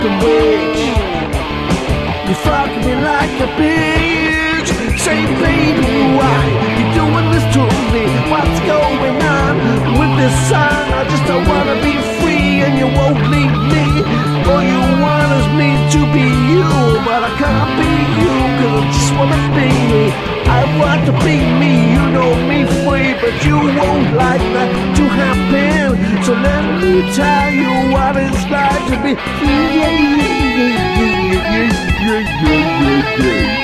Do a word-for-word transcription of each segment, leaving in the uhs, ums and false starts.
fucking witch. You fuck me like a bitch. Say, baby, why you doing this to me? What's going on with this song? I just don't wanna be free and you won't leave me. All you want is me to be you, but I can't be you, cause I just wanna be me. I want to be me, you know me free, but you won't like that to happen. So let me tell you what it's like to be free. Yeah, yeah, yeah, yeah, yeah, yeah, yeah, yeah.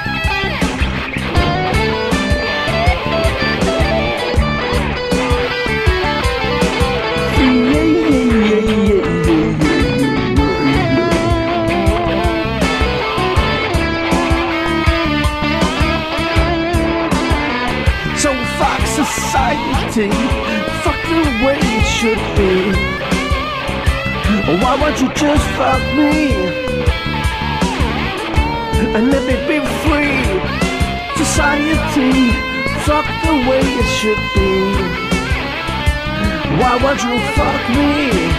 So fuck society, fuck the way it should be. Why won't you just fuck me and let me be free? Society, fuck the way it should be. Why won't you fuck me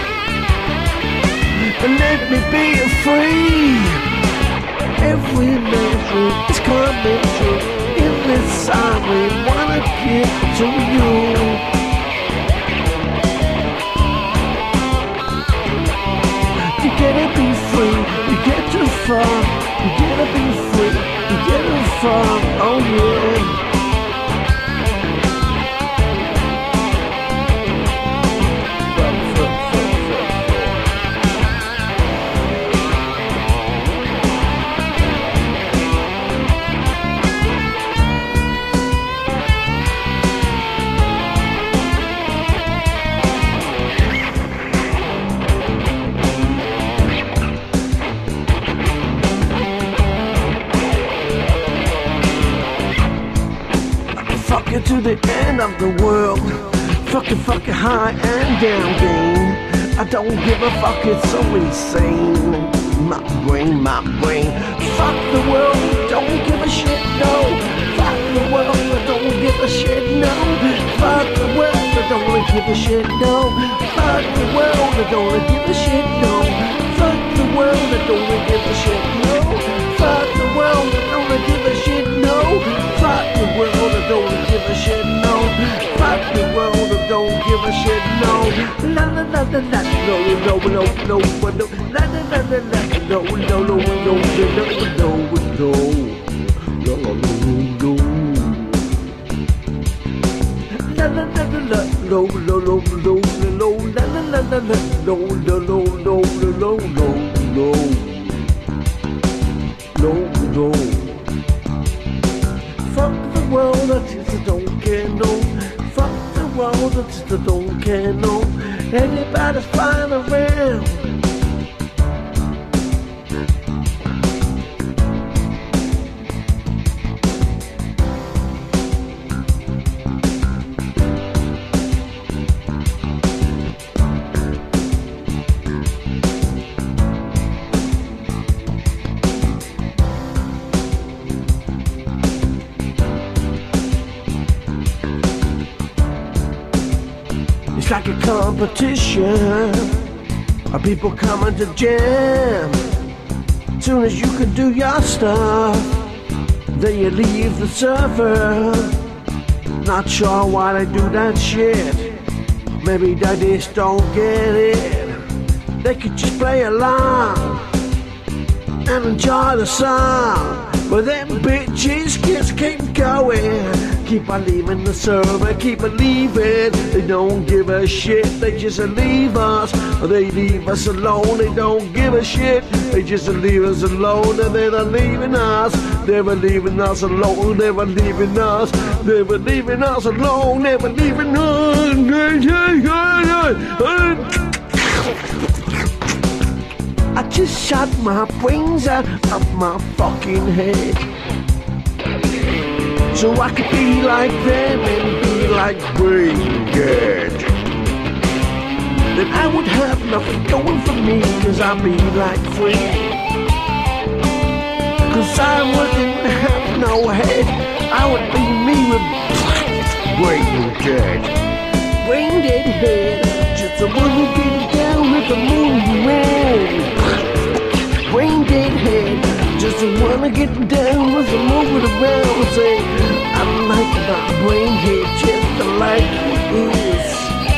and let me be free? Every measure is coming true. In this song we wanna give to you. You gotta be free, you get to fuck. You gotta be free, you get to fuck. Oh yeah. Fucking to the end of the world. Fucking fucking high and down game. I don't give a fuck, it's so insane. My brain, my brain. Fuck the world, don't give a shit, no. Fuck the world, I don't give a shit, no. Fuck the world, I don't give a shit, no. Fuck the world, I don't give a shit, no. Fuck the world, I don't give a shit, no. Fuck the world, I don't give a shit, no. Fuck the world, I don't give a shit, no. Fuck the world, I don't give a shit, no. La la la la la, no no no no no. La la la la la, no no no no no no no no no. La la la la la, no no no no no. La la la la la, no no no no no no no no. Fuck the world, I just don't care, no. Fuck the world, I just don't care, no. Anybody's flying around. It's like a competition of people coming to jam. Soon as you can do your stuff, then you leave the server. Not sure why they do that shit. Maybe they just don't get it. They could just play along and enjoy the song, but them bitches just keep going. Keep on leaving the server, keep on leaving. They don't give a shit, they just leave us. They leave us alone, they don't give a shit. They just leave us alone and they're not leaving us. Never leaving us alone, never leaving us. Never leaving us alone, never leaving us. I just shot my brains out of my fucking head, so I could be like them and be like brain dead. Then I would have nothing going for me, cause I'd be like free. Cause I wouldn't have no head, I would be me with brain dead. Brain dead head, just a one who get down with the moon man. Just wanna get down with some move it around. Say, I like my brain head just like it is.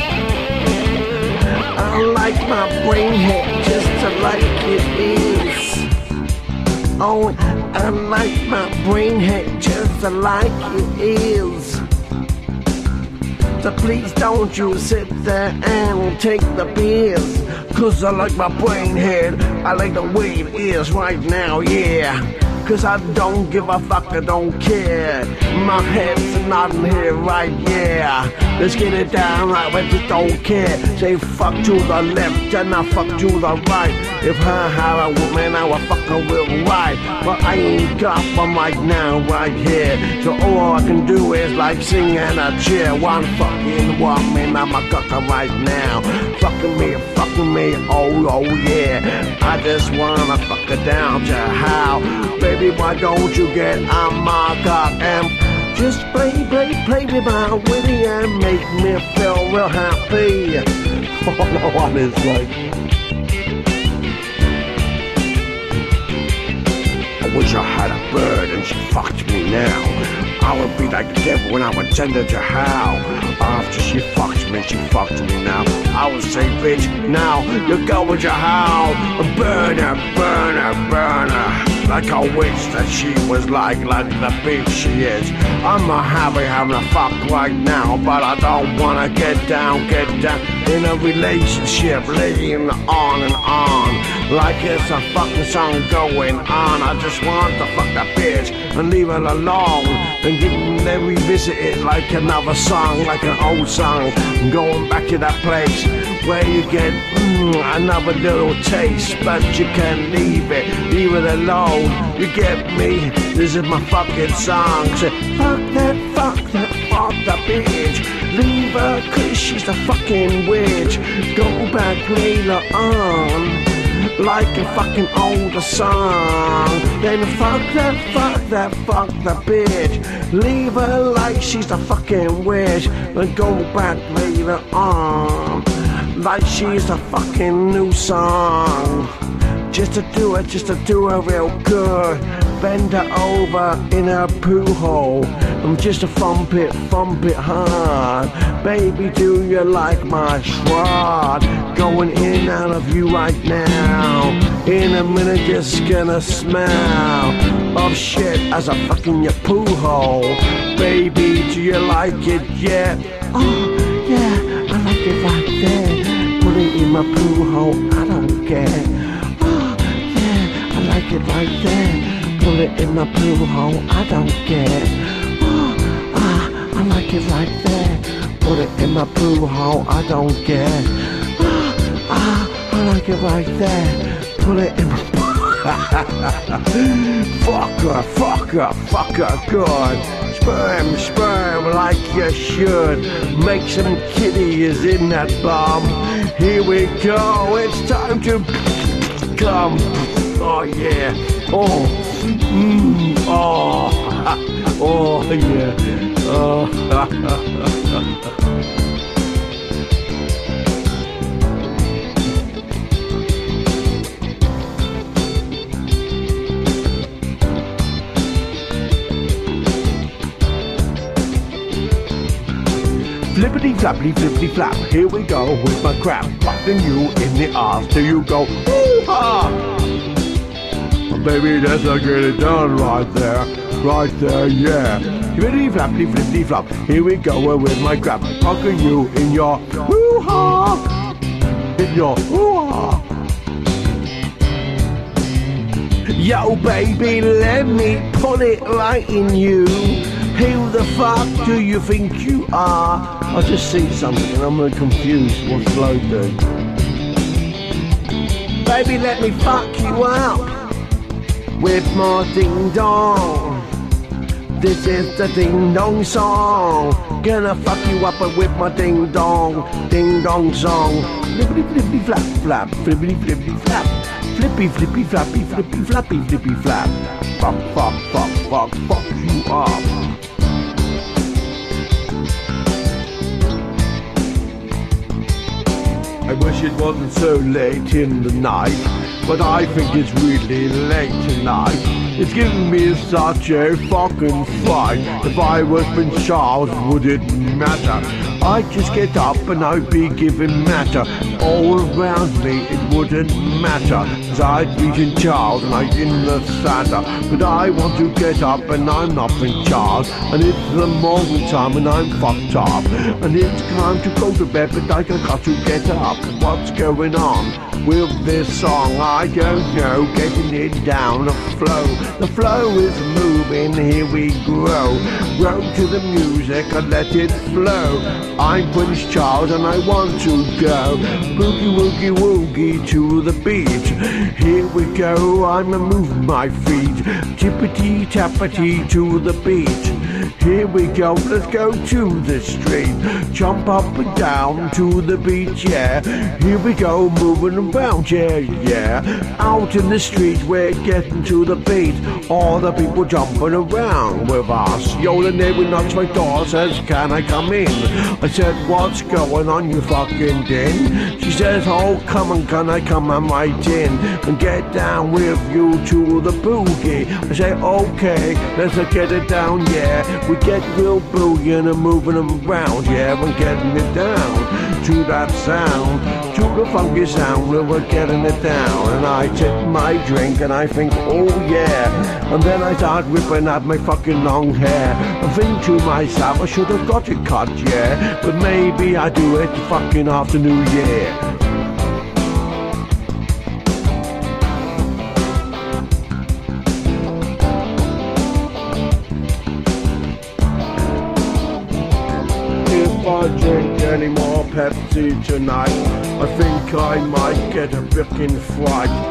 I like my brain head just like it is. Oh, I like my brain head just like it is. So please don't you sit there and take the pills. Cause I like my brain head, I like the way it is right now, yeah. Cause I don't give a fuck, I don't care. My head's nodding here right, yeah. Let's get it down right, I just don't care. Say fuck to the left and I fuck to the right. If I had a woman, I would fuck her real right. But I ain't got one right now, right here. So all I can do is like sing and a cheer. One fucking woman, I'm a cucker right now. Fucking me, fucking me, oh, oh yeah. I just wanna fuck her down to how. Baby, why don't you get on my cock and just play, play, play with my witty and make me feel real happy. Oh no, what is like? I wish I had a bird and she fucked me now. I would be like the devil when I would send her to hell. After she fucked me, she fucked me now. I would say, bitch, now you go with your howl. Burn her, burn her, burn her. Like I wish that she was like, like the bitch she is. I'm a happy having a fuck right now, but I don't wanna get down, get down in a relationship, laying on and on. Like it's a fucking song going on. I just want to fuck that bitch and leave it alone. And then revisit it like another song, like an old song. Going back to that place where you get mm, another little taste, but you can't leave it, leave it alone. You get me? This is my fucking song. Say, fuck that, fuck that, fuck that bitch. Leave her cause she's a fucking witch. Go back later on like a fucking older song. Then fuck that, fuck that, fuck that bitch. Leave her like she's a fucking witch. And go back later on like she's a fucking new song. Just to do it, just to do her real good. Bend her over in her poo hole. I'm just a thump it, thump it hard. Baby, do you like my shroud? Going in and out of you right now. In a minute, just gonna smell of shit as I fucking your poo hole. Baby, do you like it yet? Oh, yeah, I like it right there. Put it in my poo hole, I don't care. I like it right there. Put it in my poo hole, I don't care. Oh, ah, I like it right there. Put it in my poo hole, I don't care. Oh, ah, I like it right there. Put it in my fuck her, fuck her, fuck her good. Sperm, sperm like you should. Make some kitties in that bum. Here we go, it's time to come. Oh yeah, oh, mm, oh, oh yeah, oh. Flippity flappity flippity flap, here we go with my crap. Fucking you in the ass till you go, ooh-ha! Baby, that's how get it done right there, right there, yeah. Flippity flappity flippity flop, here we go with my crap. Fucking you in your hoo-ha, in your hoo-ha. Yo, baby, let me put it right in you. Who the fuck do you think you are? I just see something and I'm really confused. What's Flo do? Baby, let me fuck you up with my ding dong. This is the ding dong song. Gonna fuck you up with my ding dong, ding dong song. Flippity flippity flap flap, flippity flippity flap, flippy flippy flappy flippy flappy flippy flap. Fuck fuck fuck fuck fuck you up. I wish it wasn't so late in the night. but I think it's really late tonight. It's giving me such a fucking fright. If I was Prince Charles, would it matter? I'd just get up and I'd be giving matter. All around me it wouldn't matter, 'cause I'd be Prince Charles and I'm in the Santa. But I want to get up and I'm not Prince Charles, and it's the morning time and I'm fucked up. And it's time to go to bed, but I got to get up. What's going on with this song? I don't know, getting it down the flow. The flow is moving, here we grow. Grow to the music and let it flow. I'm Prince Charles and I want to go boogie woogie woogie to the beat. Here we go, I'm a move my feet, tippity tappity to the beat. Here we go, let's go to the street, jump up and down to the beat, yeah. Here we go, moving around, yeah, yeah. Out in the street, we're getting to the beat. All the people jumping around with us. Yo, the neighbor knocks my door, says, can I come in? I said, what's going on, you fucking din? She says, oh, come on, can I come? I'm right in and get down with you to the boogie. I say, okay, let's get it down, yeah. We get real boogie and moving them around, yeah. We're getting it down to that sound, to the funky sound, we're getting it down. And I take my drink and I think, oh yeah. And then I start ripping out my fucking long hair. I think to myself, I should have got it cut, yeah. But maybe I do it fucking after New Year. If I drink any more Pepsi tonight, I think I might get a freaking fright.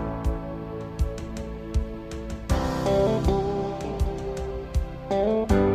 Thank you.